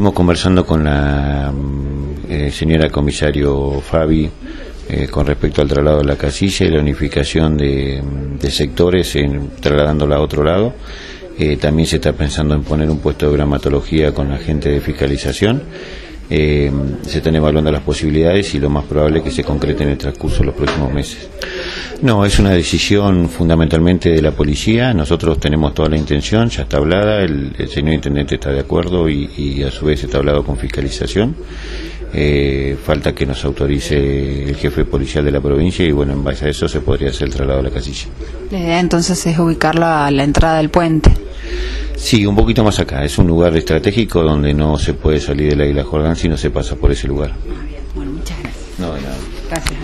Estamos conversando con la señora comisario Fabi con respecto al traslado de la casilla y la unificación de sectores, trasladándola a otro lado. También se está pensando en poner un puesto de gramatología con agente de fiscalización. Se están evaluando las posibilidades y lo más probable es que se concrete en el transcurso de los próximos meses. No, es una decisión fundamentalmente de la policía. Nosotros tenemos toda la intención, ya está hablada, el señor intendente está de acuerdo y a su vez está hablado con fiscalización. Falta que nos autorice el jefe policial de la provincia y bueno, en base a eso se podría hacer el traslado a la casilla. La idea entonces es ubicarla a la entrada del puente. Sí, un poquito más acá. Es un lugar estratégico donde no se puede salir de la isla Jordán si no se pasa por ese lugar.